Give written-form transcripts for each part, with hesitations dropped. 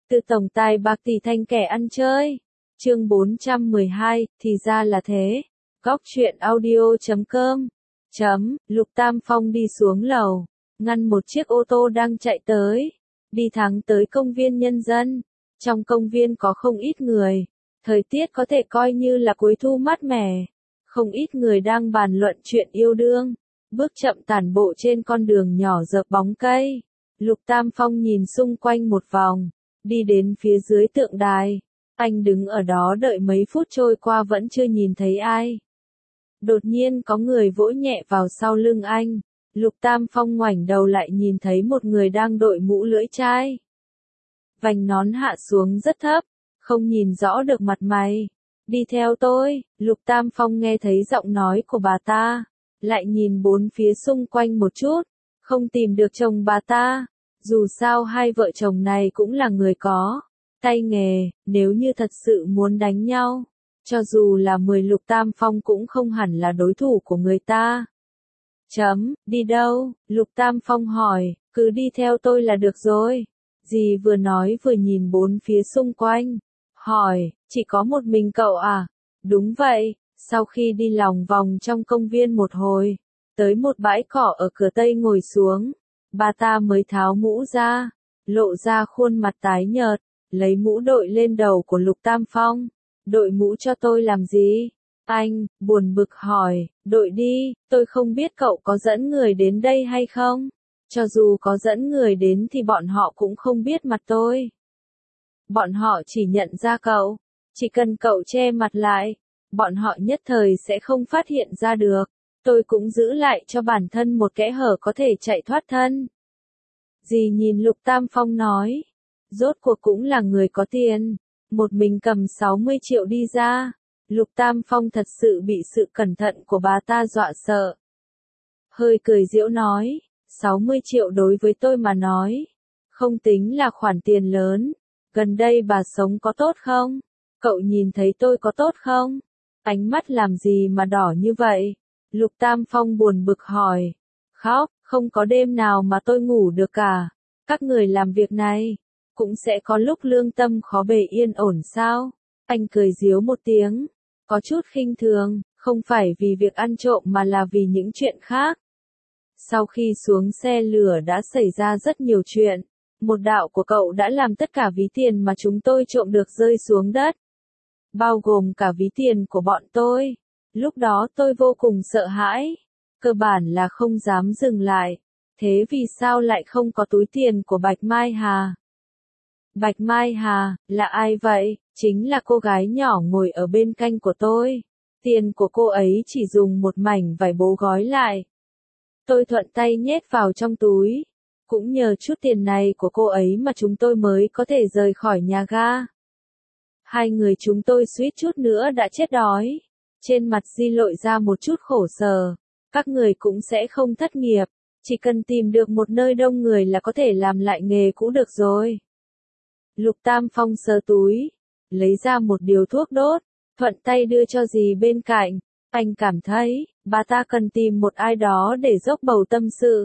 Từ tổng tài bạc tỷ thành kẻ ăn chơi. Chương 412, thì ra là thế. Góc truyện audio.com. Lục Tam Phong đi xuống lầu, ngăn một chiếc ô tô đang chạy tới, đi thẳng tới công viên nhân dân. Trong công viên có không ít người, thời tiết có thể coi như là cuối thu mát mẻ, không ít người đang bàn luận chuyện yêu đương, bước chậm tản bộ trên con đường nhỏ rợp bóng cây. Lục Tam Phong nhìn xung quanh một vòng, đi đến phía dưới tượng đài. Anh đứng ở đó đợi mấy phút trôi qua vẫn chưa nhìn thấy ai. Đột nhiên có người vỗ nhẹ vào sau lưng anh. Lục Tam Phong ngoảnh đầu lại nhìn thấy một người đang đội mũ lưỡi chai. Vành nón hạ xuống rất thấp, không nhìn rõ được mặt mày. Đi theo tôi, Lục Tam Phong nghe thấy giọng nói của bà ta, lại nhìn bốn phía xung quanh một chút, không tìm được chồng bà ta. Dù sao hai vợ chồng này cũng là người có tay nghề, nếu như thật sự muốn đánh nhau, cho dù là 10 Lục Tam Phong cũng không hẳn là đối thủ của người ta. Đi đâu? Lục Tam Phong hỏi, cứ đi theo tôi là được rồi. Dì vừa nói vừa nhìn bốn phía xung quanh, hỏi, chỉ có một mình cậu à? Đúng vậy. Sau khi đi lòng vòng trong công viên một hồi, tới một bãi cỏ ở cửa Tây ngồi xuống, bà ta mới tháo mũ ra, lộ ra khuôn mặt tái nhợt, lấy mũ đội lên đầu của Lục Tam Phong. Đội mũ cho tôi làm gì? Anh, buồn bực hỏi, đội đi, tôi không biết cậu có dẫn người đến đây hay không? Cho dù có dẫn người đến thì bọn họ cũng không biết mặt tôi. Bọn họ chỉ nhận ra cậu, chỉ cần cậu che mặt lại, bọn họ nhất thời sẽ không phát hiện ra được. Tôi cũng giữ lại cho bản thân một kẽ hở có thể chạy thoát thân. Dì nhìn Lục Tam Phong nói, rốt cuộc cũng là người có tiền, một mình cầm 60 triệu đi ra. Lục Tam Phong thật sự bị sự cẩn thận của bà ta dọa sợ. Hơi cười giễu nói, 60 triệu đối với tôi mà nói, không tính là khoản tiền lớn. Gần đây bà sống có tốt không? Cậu nhìn thấy tôi có tốt không? Ánh mắt làm gì mà đỏ như vậy? Lục Tam Phong buồn bực hỏi. Khóc, không có đêm nào mà tôi ngủ được cả. Các người làm việc này, cũng sẽ có lúc lương tâm khó bề yên ổn sao? Anh cười giễu một tiếng, có chút khinh thường, không phải vì việc ăn trộm mà là vì những chuyện khác. Sau khi xuống xe lửa đã xảy ra rất nhiều chuyện. Một đạo của cậu đã làm tất cả ví tiền mà chúng tôi trộm được rơi xuống đất. Bao gồm cả ví tiền của bọn tôi. Lúc đó tôi vô cùng sợ hãi. Cơ bản là không dám dừng lại. Thế vì sao lại không có túi tiền của Bạch Mai Hà? Bạch Mai Hà, là ai vậy? Chính là cô gái nhỏ ngồi ở bên cạnh của tôi. Tiền của cô ấy chỉ dùng một mảnh vải bố gói lại. Tôi thuận tay nhét vào trong túi. Cũng nhờ chút tiền này của cô ấy mà chúng tôi mới có thể rời khỏi nhà ga. Hai người chúng tôi suýt chút nữa đã chết đói. Trên mặt Di lộ ra một chút khổ sở. Các người cũng sẽ không thất nghiệp. Chỉ cần tìm được một nơi đông người là có thể làm lại nghề cũ được rồi. Lục Tam Phong sờ túi, lấy ra một điếu thuốc đốt, thuận tay đưa cho dì bên cạnh. Anh cảm thấy, bà ta cần tìm một ai đó để dốc bầu tâm sự.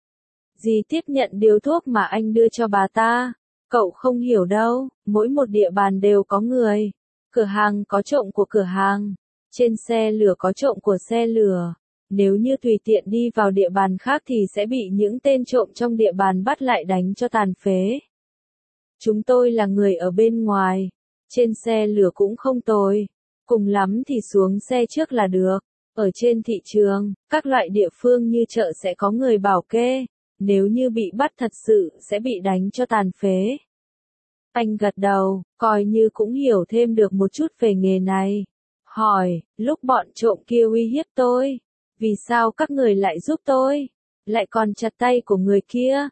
Dì tiếp nhận điếu thuốc mà anh đưa cho bà ta. Cậu không hiểu đâu, mỗi một địa bàn đều có người. Cửa hàng có trộm của cửa hàng. Trên xe lửa có trộm của xe lửa. Nếu như tùy tiện đi vào địa bàn khác thì sẽ bị những tên trộm trong địa bàn bắt lại đánh cho tàn phế. Chúng tôi là người ở bên ngoài. Trên xe lửa cũng không tồi. Cùng lắm thì xuống xe trước là được. Ở trên thị trường, các loại địa phương như chợ sẽ có người bảo kê. Nếu như bị bắt thật sự sẽ bị đánh cho tàn phế. Anh gật đầu, coi như cũng hiểu thêm được một chút về nghề này. Hỏi, lúc bọn trộm kia uy hiếp tôi, vì sao các người lại giúp tôi? Lại còn chặt tay của người kia?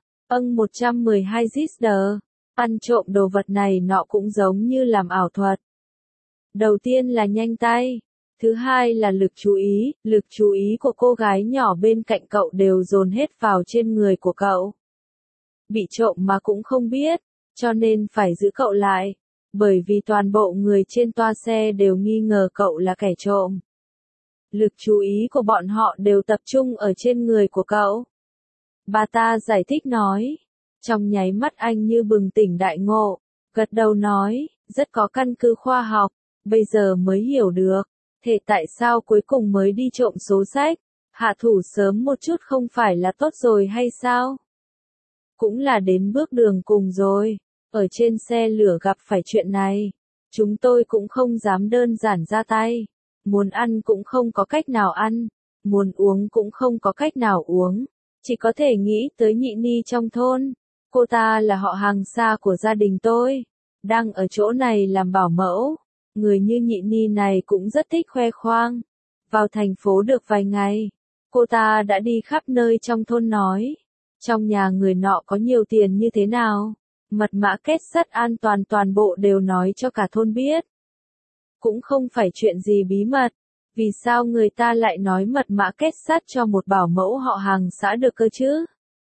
112 Zister. Ăn trộm đồ vật này nọ cũng giống như làm ảo thuật. Đầu tiên là nhanh tay. Thứ hai là lực chú ý của cô gái nhỏ bên cạnh cậu đều dồn hết vào trên người của cậu. Bị trộm mà cũng không biết, cho nên phải giữ cậu lại, bởi vì toàn bộ người trên toa xe đều nghi ngờ cậu là kẻ trộm. Lực chú ý của bọn họ đều tập trung ở trên người của cậu. Bà ta giải thích nói, trong nháy mắt anh như bừng tỉnh đại ngộ, Gật đầu nói, rất có căn cứ khoa học, bây giờ mới hiểu được. Thế tại sao cuối cùng mới đi trộm số sách? Hạ thủ sớm một chút không phải là tốt rồi hay sao? Cũng là đến bước đường cùng rồi. Ở trên xe lửa gặp phải chuyện này. Chúng tôi cũng không dám đơn giản ra tay. Muốn ăn cũng không có cách nào ăn. Muốn uống cũng không có cách nào uống. Chỉ có thể nghĩ tới nhị ni trong thôn. Cô ta là họ hàng xa của gia đình tôi. Đang ở chỗ này làm bảo mẫu. Người như nhị ni này cũng rất thích khoe khoang. Vào thành phố được vài ngày. Cô ta đã đi khắp nơi trong thôn nói. Trong nhà người nọ có nhiều tiền như thế nào. Mật mã kết sắt an toàn toàn bộ đều nói cho cả thôn biết. Cũng không phải chuyện gì bí mật. Vì sao người ta lại nói mật mã kết sắt cho một bảo mẫu họ hàng xã được cơ chứ?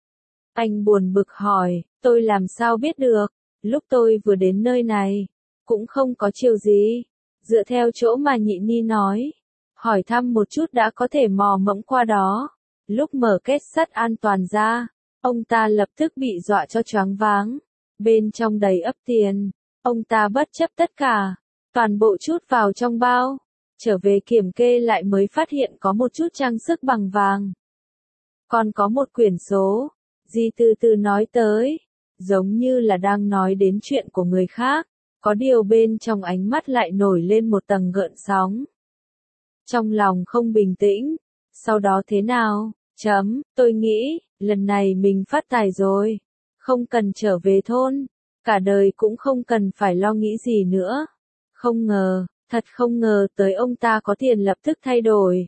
Anh buồn bực hỏi, tôi làm sao biết được? Lúc tôi vừa đến nơi này, cũng không có chiều gì. Dựa theo chỗ mà nhị ni nói, hỏi thăm một chút đã có thể mò mẫm qua đó. Lúc mở kết sắt an toàn ra, ông ta lập tức bị dọa cho choáng váng. Bên trong đầy ắp tiền, ông ta bất chấp tất cả, toàn bộ chút vào trong bao. Trở về kiểm kê lại mới phát hiện có một chút trang sức bằng vàng. Còn có một quyển số. Dì từ từ nói tới, giống như là đang nói đến chuyện của người khác, có điều bên trong ánh mắt lại nổi lên một tầng gợn sóng. Trong lòng không bình tĩnh, sau đó thế nào, tôi nghĩ, lần này mình phát tài rồi, không cần trở về thôn, cả đời cũng không cần phải lo nghĩ gì nữa. Không ngờ, thật không ngờ tới ông ta có tiền lập tức thay đổi.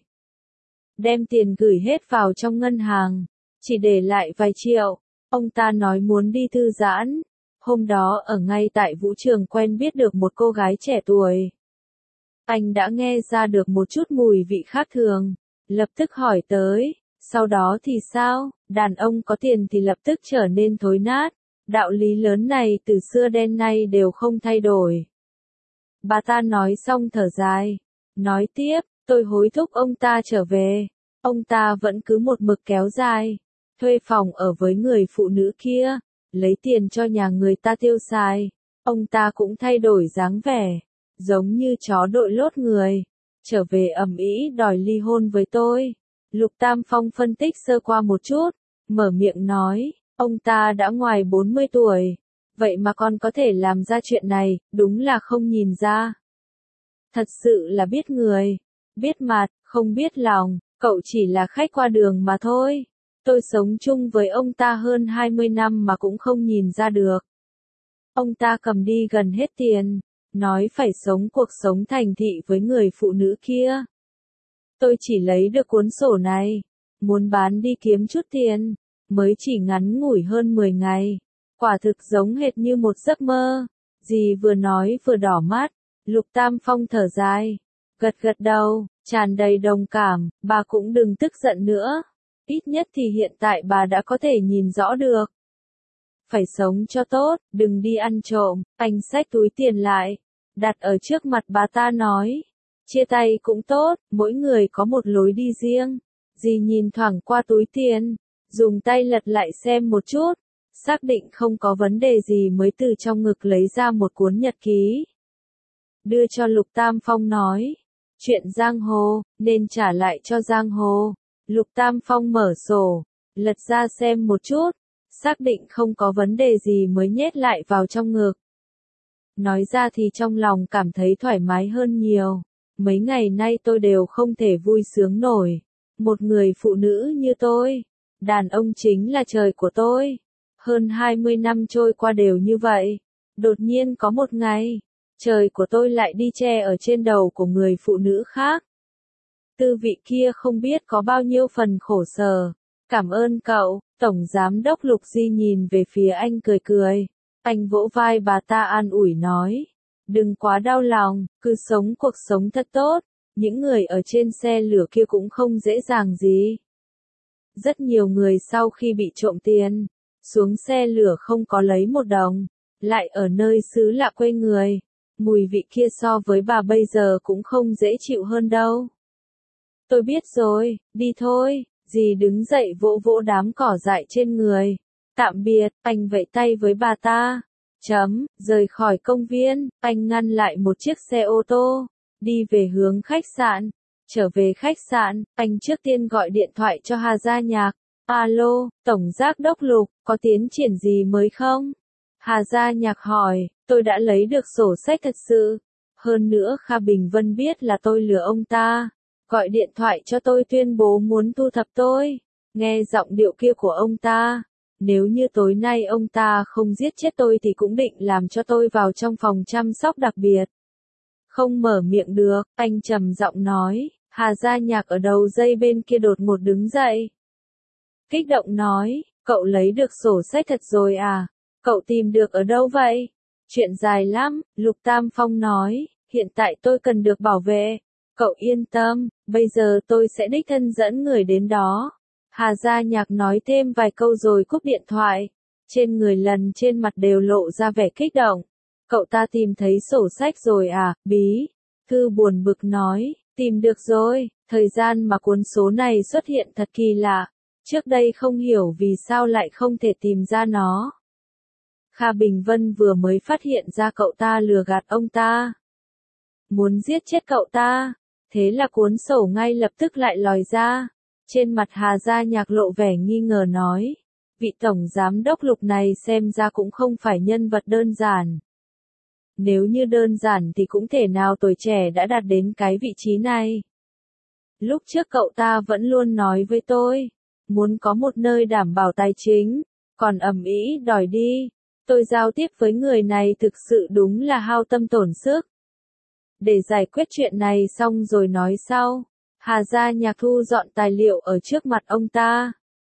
Đem tiền gửi hết vào trong ngân hàng. Chỉ để lại vài triệu, ông ta nói muốn đi thư giãn. Hôm đó ở ngay tại vũ trường quen biết được một cô gái trẻ tuổi. Anh đã nghe ra được một chút mùi vị khác thường, lập tức hỏi tới, sau đó thì sao, đàn ông có tiền thì lập tức trở nên thối nát, đạo lý lớn này từ xưa đến nay đều không thay đổi. Bà ta nói xong thở dài, nói tiếp, tôi hối thúc ông ta trở về, ông ta vẫn cứ một mực kéo dài. Thuê phòng ở với người phụ nữ kia, lấy tiền cho nhà người ta tiêu xài, ông ta cũng thay đổi dáng vẻ, giống như chó đội lốt người, trở về ầm ĩ đòi ly hôn với tôi. Lục Tam Phong phân tích sơ qua một chút, mở miệng nói, ông ta đã ngoài 40 tuổi, vậy mà còn có thể làm ra chuyện này, đúng là không nhìn ra. Thật sự là biết người, biết mặt, không biết lòng, cậu chỉ là khách qua đường mà thôi. Tôi sống chung với ông ta hơn 20 năm mà cũng không nhìn ra được. Ông ta cầm đi gần hết tiền, nói phải sống cuộc sống thành thị với người phụ nữ kia. Tôi chỉ lấy được cuốn sổ này, muốn bán đi kiếm chút tiền, mới chỉ ngắn ngủi hơn 10 ngày. Quả thực giống hệt như một giấc mơ. Dì vừa nói vừa đỏ mắt, Lục Tam Phong thở dài, gật gật đầu, tràn đầy đồng cảm, bà cũng đừng tức giận nữa. Ít nhất thì hiện tại bà đã có thể nhìn rõ được. Phải sống cho tốt, đừng đi ăn trộm. Anh xách túi tiền lại, đặt ở trước mặt bà ta nói. Chia tay cũng tốt, mỗi người có một lối đi riêng. Dì nhìn thoảng qua túi tiền, dùng tay lật lại xem một chút, xác định không có vấn đề gì mới từ trong ngực lấy ra một cuốn nhật ký. Đưa cho Lục Tam Phong nói, chuyện giang hồ, nên trả lại cho giang hồ. Lục Tam Phong mở sổ, lật ra xem một chút, xác định không có vấn đề gì mới nhét lại vào trong ngực. Nói ra thì trong lòng cảm thấy thoải mái hơn nhiều. Mấy ngày nay tôi đều không thể vui sướng nổi. Một người phụ nữ như tôi, đàn ông chính là trời của tôi. Hơn 20 năm trôi qua đều như vậy. Đột nhiên có một ngày, trời của tôi lại đi che ở trên đầu của người phụ nữ khác. Tư vị kia không biết có bao nhiêu phần khổ sở. Cảm ơn cậu, Tổng Giám đốc Lục Di nhìn về phía anh cười cười. Anh vỗ vai bà ta an ủi nói. Đừng quá đau lòng, cứ sống cuộc sống thật tốt. Những người ở trên xe lửa kia cũng không dễ dàng gì. Rất nhiều người sau khi bị trộm tiền, xuống xe lửa không có lấy một đồng, lại ở nơi xứ lạ quê người. Mùi vị kia so với bà bây giờ cũng không dễ chịu hơn đâu. Tôi biết rồi, đi thôi. Dì đứng dậy vỗ vỗ đám cỏ dại trên người. Tạm biệt, anh vẫy tay với bà ta. Rời khỏi công viên, anh ngăn lại một chiếc xe ô tô, đi về hướng khách sạn. Trở về khách sạn, anh trước tiên gọi điện thoại cho Hà Gia Nhạc. Alo, Tổng Giám đốc Lục, có tiến triển gì mới không? Hà Gia Nhạc hỏi, tôi đã lấy được sổ sách thật sự. Hơn nữa Kha Bình Vân biết là tôi lừa ông ta. Gọi điện thoại cho tôi tuyên bố muốn thu thập tôi. Nghe giọng điệu kia của ông ta. Nếu như tối nay ông ta không giết chết tôi thì cũng định làm cho tôi vào trong phòng chăm sóc đặc biệt. Không mở miệng được, anh trầm giọng nói. Hà Gia Nhạc ở đầu dây bên kia đột ngột đứng dậy. Kích động nói, cậu lấy được sổ sách thật rồi à? Cậu tìm được ở đâu vậy? Chuyện dài lắm, Lục Tam Phong nói, hiện tại tôi cần được bảo vệ. Cậu yên tâm, bây giờ tôi sẽ đích thân dẫn người đến đó. Hà Gia Nhạc nói thêm vài câu rồi cúp điện thoại. Trên người lần trên mặt đều lộ ra vẻ kích động. Cậu ta tìm thấy sổ sách rồi à? Bí thư buồn bực nói, tìm được rồi, thời gian mà cuốn số này xuất hiện thật kỳ lạ. Trước đây không hiểu vì sao lại không thể tìm ra nó. Kha Bình Vân vừa mới phát hiện ra cậu ta lừa gạt ông ta. Muốn giết chết cậu ta. Thế là cuốn sổ ngay lập tức lại lòi ra. Trên mặt Hà Gia Nhạc lộ vẻ nghi ngờ nói. Vị tổng giám đốc Lục này xem ra cũng không phải nhân vật đơn giản. Nếu như đơn giản thì cũng thể nào tuổi trẻ đã đạt đến cái vị trí này. Lúc trước cậu ta vẫn luôn nói với tôi. Muốn có một nơi đảm bảo tài chính. Còn ầm ĩ đòi đi. Tôi giao tiếp với người này thực sự đúng là hao tâm tổn sức. Để giải quyết chuyện này xong rồi nói sau. Hà Gia Nhạc thu dọn tài liệu ở trước mặt ông ta.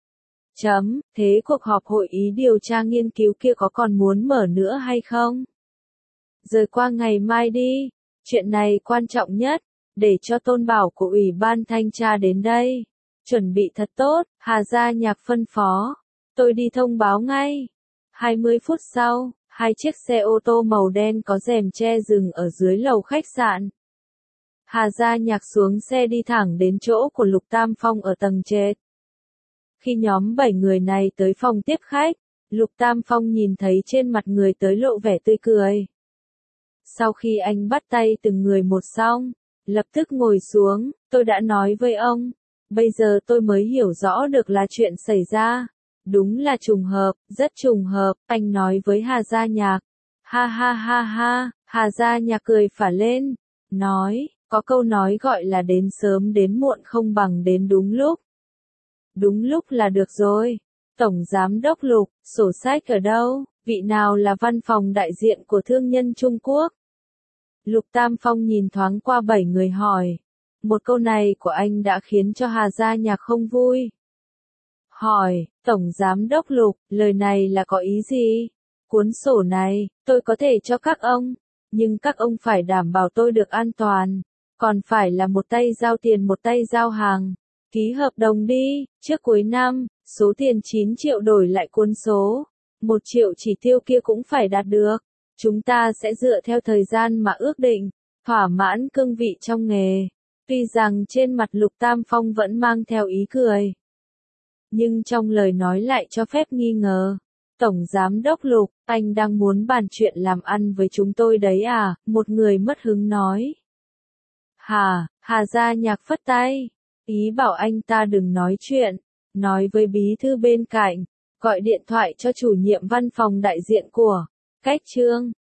Thế cuộc họp hội ý điều tra nghiên cứu kia có còn muốn mở nữa hay không? Rời qua ngày mai đi. Chuyện này quan trọng nhất. Để cho tôn bảo của Ủy ban Thanh tra đến đây. Chuẩn bị thật tốt, Hà Gia Nhạc phân phó. Tôi đi thông báo ngay. 20 phút sau, hai chiếc xe ô tô màu đen có rèm che dừng ở dưới lầu khách sạn. Hà Gia Nhạc xuống xe đi thẳng đến chỗ của Lục Tam Phong ở tầng trệt. Khi nhóm 7 người này tới phòng tiếp khách, Lục Tam Phong nhìn thấy trên mặt người tới lộ vẻ tươi cười. Sau khi anh bắt tay từng người một xong, lập tức ngồi xuống, tôi đã nói với ông, bây giờ tôi mới hiểu rõ được là chuyện xảy ra. Đúng là trùng hợp, rất trùng hợp, anh nói với Hà Gia Nhạc. Ha ha ha ha, Hà Gia Nhạc cười phả lên, nói, có câu nói gọi là đến sớm đến muộn không bằng đến đúng lúc. Đúng lúc là được rồi. Tổng Giám đốc Lục, sổ sách ở đâu? Vị nào là văn phòng đại diện của thương nhân Trung Quốc? Lục Tam Phong nhìn thoáng qua 7 người hỏi. Một câu này của anh đã khiến cho Hà Gia Nhạc không vui. Hỏi, Tổng Giám đốc Lục, lời này là có ý gì? Cuốn sổ này, tôi có thể cho các ông, nhưng các ông phải đảm bảo tôi được an toàn. Còn phải là một tay giao tiền một tay giao hàng. Ký hợp đồng đi, trước cuối năm, số tiền 9 triệu đổi lại cuốn số. 1 triệu chỉ tiêu kia cũng phải đạt được. Chúng ta sẽ dựa theo thời gian mà ước định, thỏa mãn cương vị trong nghề. Tuy rằng trên mặt Lục Tam Phong vẫn mang theo ý cười. Nhưng trong lời nói lại cho phép nghi ngờ. Tổng Giám đốc Lục, anh đang muốn bàn chuyện làm ăn với chúng tôi đấy à? Một người mất hứng nói. Hà Gia Nhạc phất tay. Ý bảo anh ta đừng nói chuyện. Nói với bí thư bên cạnh. Gọi điện thoại cho chủ nhiệm văn phòng đại diện của Cách Trương.